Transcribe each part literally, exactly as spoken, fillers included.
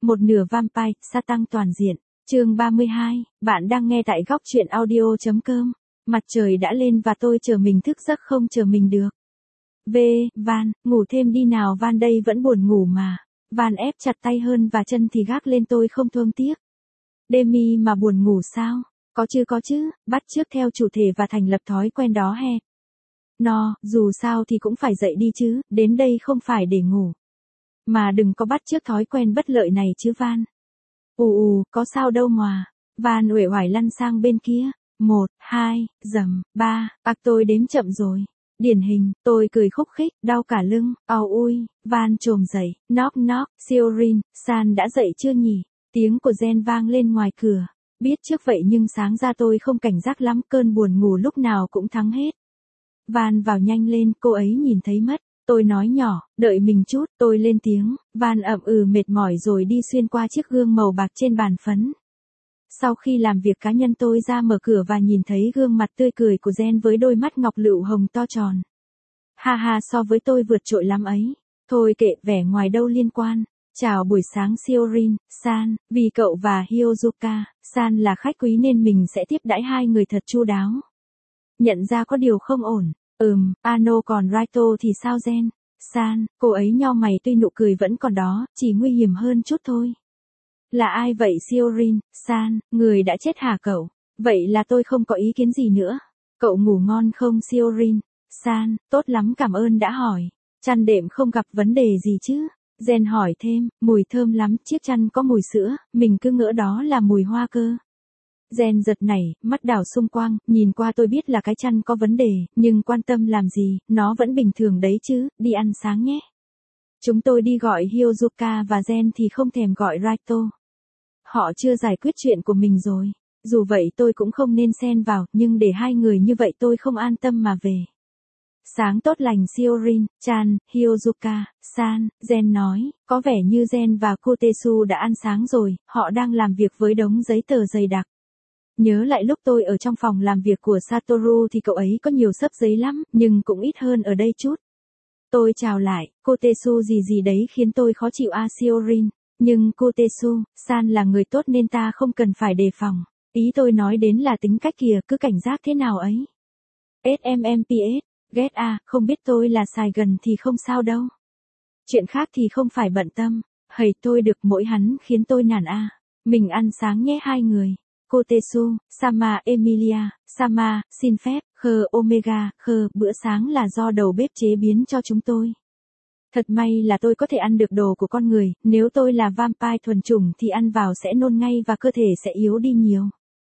một nửa vampire, sa tăng toàn diện. Chương ba mươi hai, bạn đang nghe tại góc truyện audio chấm com. Mặt trời đã lên và tôi chờ mình thức giấc không chờ mình được. V, Van, ngủ thêm đi nào Van, đây vẫn buồn ngủ mà. Van ép chặt tay hơn và chân thì gác lên tôi không thương tiếc. Demi mà buồn ngủ sao? Có chứ có chứ, bắt chước theo chủ thể và thành lập thói quen đó he. No, dù sao thì cũng phải dậy đi chứ, đến đây không phải để ngủ. Mà đừng có bắt chước thói quen bất lợi này chứ Van. Ù ù, có sao đâu mà. Van uể oải lăn sang bên kia. Một, hai, dầm, ba, ác tôi đếm chậm rồi. Điển hình, tôi cười khúc khích, đau cả lưng, ao ui, Van trồm dậy, knock knock, Siorin, San đã dậy chưa nhỉ? Tiếng của Jen vang lên ngoài cửa. Biết trước vậy nhưng sáng ra tôi không cảnh giác lắm, cơn buồn ngủ lúc nào cũng thắng hết. Van vào nhanh lên, cô ấy nhìn thấy mất. Tôi nói nhỏ, đợi mình chút, tôi lên tiếng, Van ậm ừ mệt mỏi rồi đi xuyên qua chiếc gương màu bạc trên bàn phấn. Sau khi làm việc cá nhân tôi ra mở cửa và nhìn thấy gương mặt tươi cười của Jen với đôi mắt ngọc lựu hồng to tròn. Ha ha, so với tôi vượt trội lắm ấy. Thôi kệ, vẻ ngoài đâu liên quan. Chào buổi sáng Siorin, San, vì cậu và Hyozuka, San là khách quý nên mình sẽ tiếp đãi hai người thật chu đáo. Nhận ra có điều không ổn. Ừm, Ano, còn Raito thì sao Jen? San, cô ấy nhau mày tuy nụ cười vẫn còn đó, chỉ nguy hiểm hơn chút thôi. Là ai vậy Siorin, San, người đã chết hả cậu? Vậy là tôi không có ý kiến gì nữa. Cậu ngủ ngon không Siorin? San, tốt lắm cảm ơn đã hỏi. Chăn đệm không gặp vấn đề gì chứ? Jen hỏi thêm, mùi thơm lắm, chiếc chăn có mùi sữa, mình cứ ngỡ đó là mùi hoa cơ. Jen giật nảy, mắt đảo xung quanh, nhìn qua tôi biết là cái chăn có vấn đề, nhưng quan tâm làm gì, nó vẫn bình thường đấy chứ, đi ăn sáng nhé. Chúng tôi đi gọi Hyozuka và Jen thì không thèm gọi Raito. Họ chưa giải quyết chuyện của mình rồi. Dù vậy tôi cũng không nên xen vào, nhưng để hai người như vậy tôi không an tâm mà về. Sáng tốt lành Siorin, Chan, Hyozuka, San, Jen nói, có vẻ như Jen và Kotetsu đã ăn sáng rồi, họ đang làm việc với đống giấy tờ dày đặc. Nhớ lại lúc tôi ở trong phòng làm việc của Satoru thì cậu ấy có nhiều xấp giấy lắm, nhưng cũng ít hơn ở đây chút. Tôi chào lại, Kotetsu gì gì đấy khiến tôi khó chịu a Siorin, nhưng Kotetsu, San là người tốt nên ta không cần phải đề phòng. Ý tôi nói đến là tính cách kìa, cứ cảnh giác thế nào ấy. ét em em pê ét, ghét a, không biết tôi là xài gần thì không sao đâu. Chuyện khác thì không phải bận tâm, hầy tôi được mỗi hắn khiến tôi nản a. Mình ăn sáng nhé hai người. Kotetsu, Sama Emilia, Sama, xin phép, khơ Omega, khơ, bữa sáng là do đầu bếp chế biến cho chúng tôi. Thật may là tôi có thể ăn được đồ của con người, nếu tôi là vampire thuần chủng thì ăn vào sẽ nôn ngay và cơ thể sẽ yếu đi nhiều.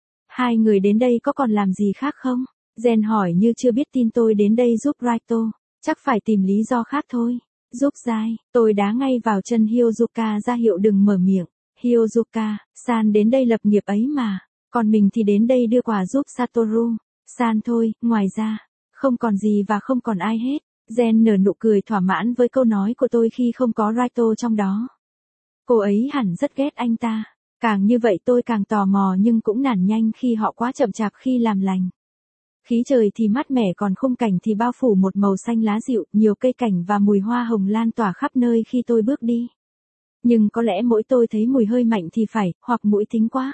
Hai người đến đây có còn làm gì khác không? Jen hỏi như chưa biết tin tôi đến đây giúp Raito, chắc phải tìm lý do khác thôi. Giúp dai, tôi đá ngay vào chân Hyozuka ra hiệu đừng mở miệng. Hyozuka, San đến đây lập nghiệp ấy mà, còn mình thì đến đây đưa quà giúp Satoru. San thôi, ngoài ra, không còn gì và không còn ai hết. Jen nở nụ cười thỏa mãn với câu nói của tôi khi không có Raito trong đó. Cô ấy hẳn rất ghét anh ta. Càng như vậy tôi càng tò mò nhưng cũng nản nhanh khi họ quá chậm chạp khi làm lành. Khí trời thì mát mẻ còn khung cảnh thì bao phủ một màu xanh lá dịu, nhiều cây cảnh và mùi hoa hồng lan tỏa khắp nơi khi tôi bước đi. Nhưng có lẽ mỗi tôi thấy mùi hơi mạnh thì phải, hoặc mũi thính quá.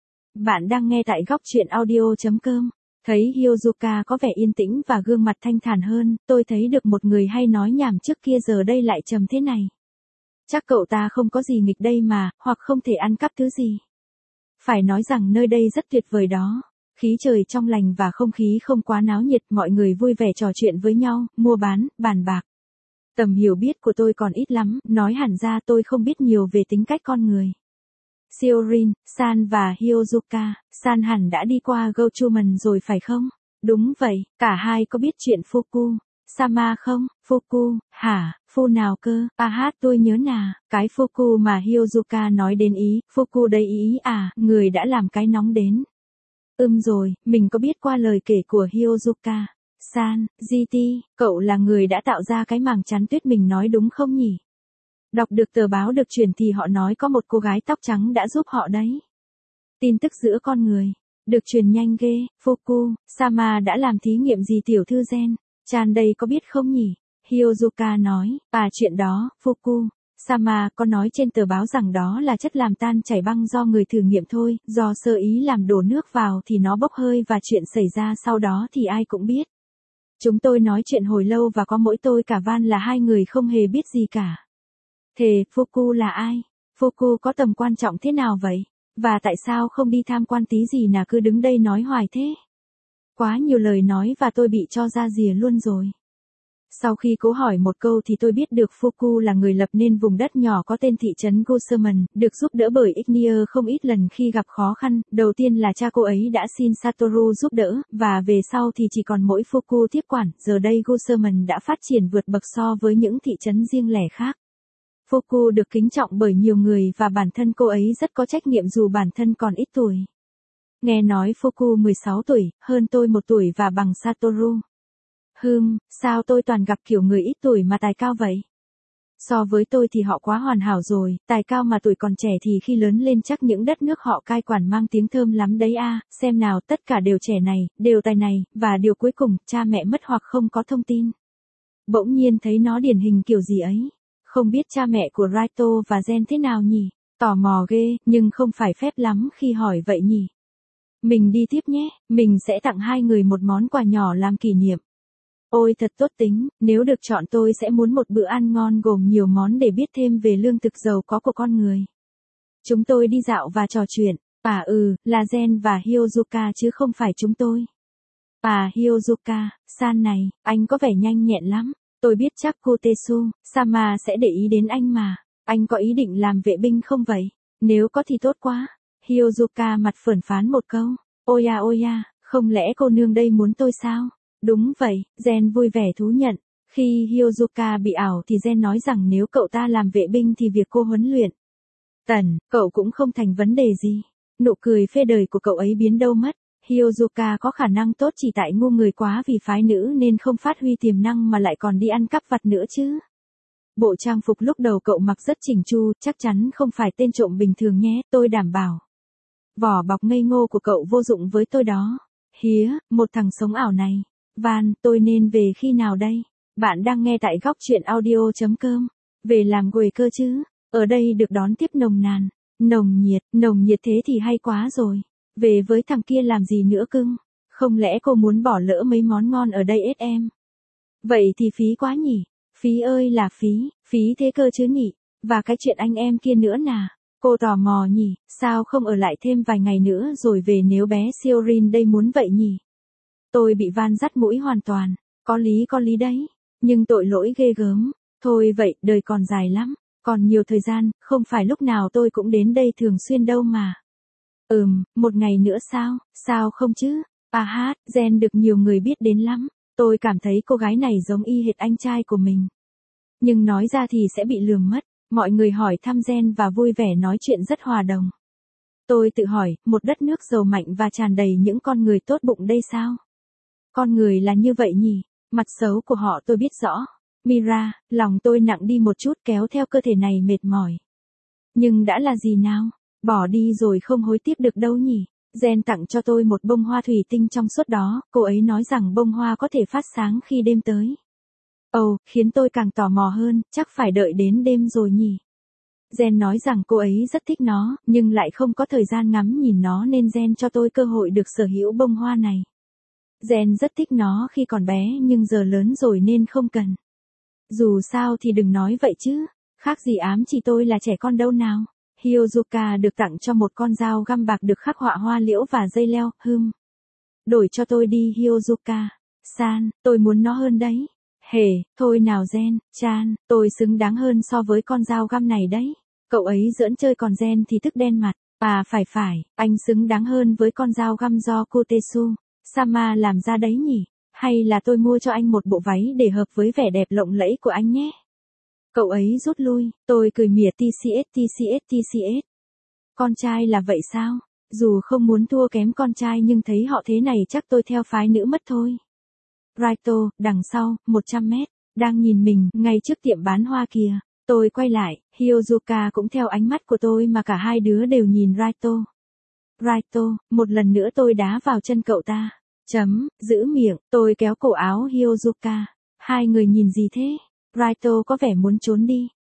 Bạn đang nghe tại góc truyện audio chấm com. Thấy Hyozuka có vẻ yên tĩnh và gương mặt thanh thản hơn, tôi thấy được một người hay nói nhảm trước kia giờ đây lại trầm thế này. Chắc cậu ta không có gì nghịch đây mà, hoặc không thể ăn cắp thứ gì. Phải nói rằng nơi đây rất tuyệt vời đó. Khí trời trong lành và không khí không quá náo nhiệt, mọi người vui vẻ trò chuyện với nhau, mua bán, bàn bạc. Tầm hiểu biết của tôi còn ít lắm, nói hẳn ra tôi không biết nhiều về tính cách con người. Siorin, San và Hyozuka, San hẳn đã đi qua Gochuman rồi phải không? Đúng vậy, cả hai có biết chuyện Fuku, Sama không? Fuku, hả, Phu nào cơ? À hát tôi nhớ nà, cái Fuku mà Hyozuka nói đến ý, Fuku đây ý à, người đã làm cái nóng đến. Ừm rồi, mình có biết qua lời kể của Hyozuka. San, giê tê, cậu là người đã tạo ra cái màng chắn tuyết mình nói đúng không nhỉ? Đọc được tờ báo được truyền thì họ nói có một cô gái tóc trắng đã giúp họ đấy. Tin tức giữa con người, được truyền nhanh ghê. Fuku, Sama đã làm thí nghiệm gì tiểu thư Jen? Chan đây có biết không nhỉ? Hyozuka nói, à chuyện đó, Fuku, Sama có nói trên tờ báo rằng đó là chất làm tan chảy băng do người thử nghiệm thôi, do sơ ý làm đổ nước vào thì nó bốc hơi và chuyện xảy ra sau đó thì ai cũng biết. Chúng tôi nói chuyện hồi lâu và có mỗi tôi cả van là hai người không hề biết gì cả. Thế Fuku là ai? Fuku có tầm quan trọng thế nào vậy? Và tại sao không đi tham quan tí gì nào cứ đứng đây nói hoài thế? Quá nhiều lời nói và tôi bị cho ra rìa luôn rồi. Sau khi cố hỏi một câu thì tôi biết được Fuku là người lập nên vùng đất nhỏ có tên thị trấn Gosemon, được giúp đỡ bởi Ignea không ít lần khi gặp khó khăn. Đầu tiên là cha cô ấy đã xin Satoru giúp đỡ, và về sau thì chỉ còn mỗi Fuku tiếp quản. Giờ đây Gosemon đã phát triển vượt bậc so với những thị trấn riêng lẻ khác. Fuku được kính trọng bởi nhiều người và bản thân cô ấy rất có trách nhiệm dù bản thân còn ít tuổi. Nghe nói Fuku mười sáu tuổi, hơn tôi một tuổi và bằng Satoru. Hừm, sao tôi toàn gặp kiểu người ít tuổi mà tài cao vậy? So với tôi thì họ quá hoàn hảo rồi, tài cao mà tuổi còn trẻ thì khi lớn lên chắc những đất nước họ cai quản mang tiếng thơm lắm đấy a. Xem nào, tất cả đều trẻ này, đều tài này, và điều cuối cùng, cha mẹ mất hoặc không có thông tin. Bỗng nhiên thấy nó điển hình kiểu gì ấy. Không biết cha mẹ của Raito và Gen thế nào nhỉ? Tò mò ghê, nhưng không phải phép lắm khi hỏi vậy nhỉ? Mình đi tiếp nhé, mình sẽ tặng hai người một món quà nhỏ làm kỷ niệm. Ôi thật tốt tính, nếu được chọn tôi sẽ muốn một bữa ăn ngon gồm nhiều món để biết thêm về lương thực giàu có của con người. Chúng tôi đi dạo và trò chuyện. À ừ, là Gen và Hyozuka chứ không phải chúng tôi. À Hyozuka, san này, anh có vẻ nhanh nhẹn lắm. Tôi biết chắc cô Tetsu, Sama sẽ để ý đến anh mà. Anh có ý định làm vệ binh không vậy? Nếu có thì tốt quá. Hyozuka mặt phởn phán một câu. Ôi à ôi à, không lẽ cô nương đây muốn tôi sao? Đúng vậy, Gen vui vẻ thú nhận. Khi Hyozuka bị ảo thì Gen nói rằng nếu cậu ta làm vệ binh thì việc cô huấn luyện Tần, cậu cũng không thành vấn đề gì. Nụ cười phê đời của cậu ấy biến đâu mất. Hyozuka có khả năng tốt chỉ tại ngu người quá vì phái nữ nên không phát huy tiềm năng mà lại còn đi ăn cắp vặt nữa chứ. Bộ trang phục lúc đầu cậu mặc rất chỉnh chu, chắc chắn không phải tên trộm bình thường nhé, tôi đảm bảo. Vỏ bọc ngây ngô của cậu vô dụng với tôi đó. Hía, một thằng sống ảo này. Van, tôi nên về khi nào đây? Bạn đang nghe tại góc truyện audio.com. Về làm quầy cơ chứ? Ở đây được đón tiếp nồng nàn. Nồng nhiệt, nồng nhiệt thế thì hay quá rồi. Về với thằng kia làm gì nữa cưng? Không lẽ cô muốn bỏ lỡ mấy món ngon ở đây ết em? Vậy thì phí quá nhỉ? Phí ơi là phí, phí thế cơ chứ nhỉ? Và cái chuyện anh em kia nữa nà. Cô tò mò nhỉ, sao không ở lại thêm vài ngày nữa rồi về nếu bé Siorin đây muốn vậy nhỉ? Tôi bị Van dắt mũi hoàn toàn. Có lý có lý đấy. Nhưng tội lỗi ghê gớm. Thôi vậy, đời còn dài lắm. Còn nhiều thời gian, không phải lúc nào tôi cũng đến đây thường xuyên đâu mà. Ừm, một ngày nữa sao? Sao không chứ? À hát, Gen được nhiều người biết đến lắm. Tôi cảm thấy cô gái này giống y hệt anh trai của mình. Nhưng nói ra thì sẽ bị lườm mất. Mọi người hỏi thăm Gen và vui vẻ nói chuyện rất hòa đồng. Tôi tự hỏi, một đất nước giàu mạnh và tràn đầy những con người tốt bụng đây sao? Con người là như vậy nhỉ? Mặt xấu của họ tôi biết rõ. Mira, lòng tôi nặng đi một chút kéo theo cơ thể này mệt mỏi. Nhưng đã là gì nào? Bỏ đi rồi không hối tiếc được đâu nhỉ? Gen tặng cho tôi một bông hoa thủy tinh trong suốt đó, cô ấy nói rằng bông hoa có thể phát sáng khi đêm tới. Ồ, oh, khiến tôi càng tò mò hơn, chắc phải đợi đến đêm rồi nhỉ? Gen nói rằng cô ấy rất thích nó, nhưng lại không có thời gian ngắm nhìn nó nên Gen cho tôi cơ hội được sở hữu bông hoa này. Gen rất thích nó khi còn bé nhưng giờ lớn rồi nên không cần. Dù sao thì đừng nói vậy chứ, khác gì ám chỉ tôi là trẻ con đâu nào. Hyozuka được tặng cho một con dao găm bạc được khắc họa hoa liễu và dây leo, hừm. Đổi cho tôi đi Hyozuka. San, tôi muốn nó hơn đấy. Hề, thôi nào Gen, Chan, tôi xứng đáng hơn so với con dao găm này đấy. Cậu ấy giỡn chơi còn Gen thì tức đen mặt. À phải phải, anh xứng đáng hơn với con dao găm do cô Tetsu Sama làm ra đấy nhỉ? Hay là tôi mua cho anh một bộ váy để hợp với vẻ đẹp lộng lẫy của anh nhé? Cậu ấy rút lui, tôi cười mỉa tê xê ét tê xê ét tê xê ét. Con trai là vậy sao? Dù không muốn thua kém con trai nhưng thấy họ thế này chắc tôi theo phái nữ mất thôi. Raito, đằng sau, một trăm mét, đang nhìn mình, ngay trước tiệm bán hoa kìa. Tôi quay lại, Hyozuka cũng theo ánh mắt của tôi mà cả hai đứa đều nhìn Raito. Raito, một lần nữa tôi đá vào chân cậu ta. Chấm, giữ miệng, tôi kéo cổ áo Hyozuka. Hai người nhìn gì thế? Raito có vẻ muốn trốn đi.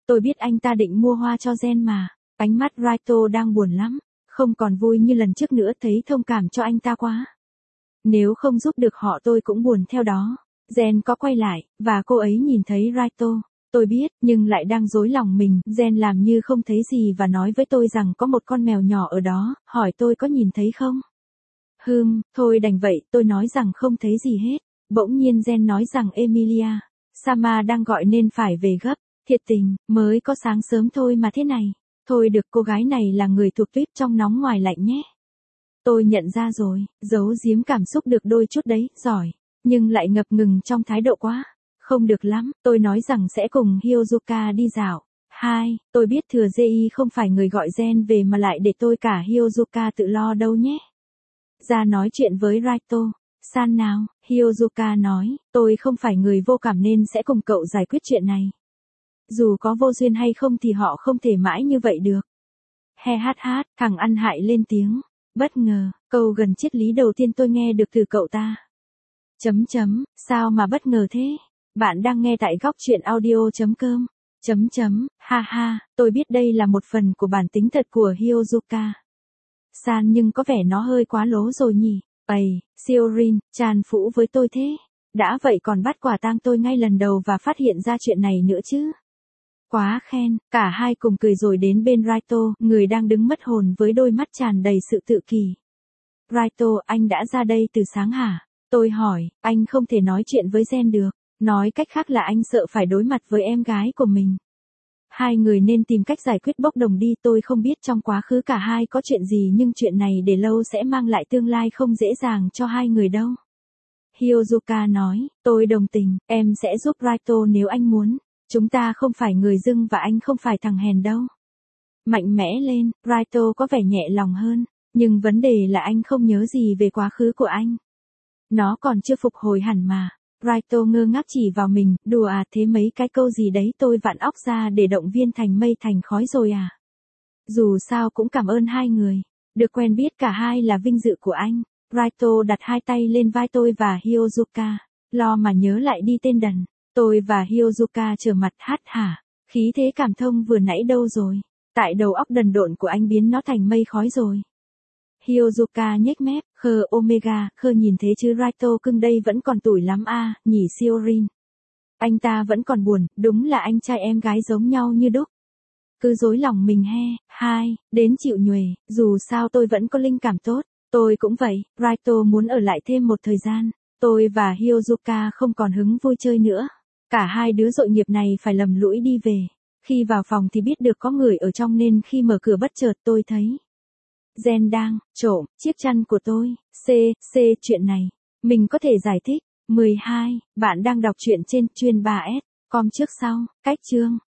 Tôi biết anh ta định mua hoa cho Gen mà. Ánh mắt Raito đang buồn lắm, không còn vui như lần trước nữa, thấy thông cảm cho anh ta quá. Nếu không giúp được họ tôi cũng buồn theo đó. Gen có quay lại, và cô ấy nhìn thấy Raito. Tôi biết, nhưng lại đang dối lòng mình. Gen làm như không thấy gì và nói với tôi rằng có một con mèo nhỏ ở đó, hỏi tôi có nhìn thấy không? Hừm, thôi đành vậy, tôi nói rằng không thấy gì hết. Bỗng nhiên Gen nói rằng Emilia, Sama đang gọi nên phải về gấp. Thiệt tình, mới có sáng sớm thôi mà thế này. Thôi được, cô gái này là người thuộc tuyếp trong nóng ngoài lạnh nhé. Tôi nhận ra rồi, giấu giếm cảm xúc được đôi chút đấy, giỏi. Nhưng lại ngập ngừng trong thái độ quá. Không được lắm, tôi nói rằng sẽ cùng Hyozuka đi dạo. Hai, tôi biết thừa Gi không phải người gọi Gen về mà lại để tôi cả Hyozuka tự lo đâu nhé. Ra nói chuyện với Raito. San nào, Hyozuka nói, tôi không phải người vô cảm nên sẽ cùng cậu giải quyết chuyện này. Dù có vô duyên hay không thì họ không thể mãi như vậy được. He hát hát, thằng ăn hại lên tiếng. Bất ngờ, câu gần triết lý đầu tiên tôi nghe được từ cậu ta. Chấm chấm, sao mà bất ngờ thế? Bạn đang nghe tại góc truyện audio.com. Chấm chấm, ha ha, tôi biết đây là một phần của bản tính thật của Hyozuka. San nhưng có vẻ nó hơi quá lố rồi nhỉ. Ây, Siorin, tràn phũ với tôi thế. Đã vậy còn bắt quả tang tôi ngay lần đầu và phát hiện ra chuyện này nữa chứ. Quá khen, cả hai cùng cười rồi đến bên Raito, người đang đứng mất hồn với đôi mắt tràn đầy sự tự kỷ. Raito, anh đã ra đây từ sáng hả? Tôi hỏi, anh không thể nói chuyện với Gen được. Nói cách khác là anh sợ phải đối mặt với em gái của mình. Hai người nên tìm cách giải quyết bốc đồng đi. Tôi không biết trong quá khứ cả hai có chuyện gì, nhưng chuyện này để lâu sẽ mang lại tương lai không dễ dàng cho hai người đâu. Hyozuka nói, tôi đồng tình, em sẽ giúp Raito nếu anh muốn. Chúng ta không phải người dưng và anh không phải thằng hèn đâu. Mạnh mẽ lên, Raito có vẻ nhẹ lòng hơn. Nhưng vấn đề là anh không nhớ gì về quá khứ của anh. Nó còn chưa phục hồi hẳn mà. Raito ngơ ngác chỉ vào mình, đùa à, thế mấy cái câu gì đấy tôi vặn óc ra để động viên thành mây thành khói rồi à. Dù sao cũng cảm ơn hai người. Được quen biết cả hai là vinh dự của anh. Raito đặt hai tay lên vai tôi và Hyozuka. Lo mà nhớ lại đi tên đần. Tôi và Hyozuka trở mặt hát hả. Khí thế cảm thông vừa nãy đâu rồi. Tại đầu óc đần độn của anh biến nó thành mây khói rồi. Hyozuka nhếch mép, khờ Omega, khờ nhìn thế chứ Raito cưng đây vẫn còn tủi lắm a, à, nhỉ Siorin. Anh ta vẫn còn buồn, đúng là anh trai em gái giống nhau như đúc. Cứ dối lòng mình he, hai, đến chịu nhuề, dù sao tôi vẫn có linh cảm tốt, tôi cũng vậy, Raito muốn ở lại thêm một thời gian, tôi và Hyozuka không còn hứng vui chơi nữa. Cả hai đứa tội nghiệp này phải lầm lũi đi về. Khi vào phòng thì biết được có người ở trong nên khi mở cửa bất chợt tôi thấy Gen đang trộm chiếc chăn của tôi. C, C chuyện này, mình có thể giải thích. mười hai, bạn đang đọc truyện trên chuyên ba S com trước sau, cách chương.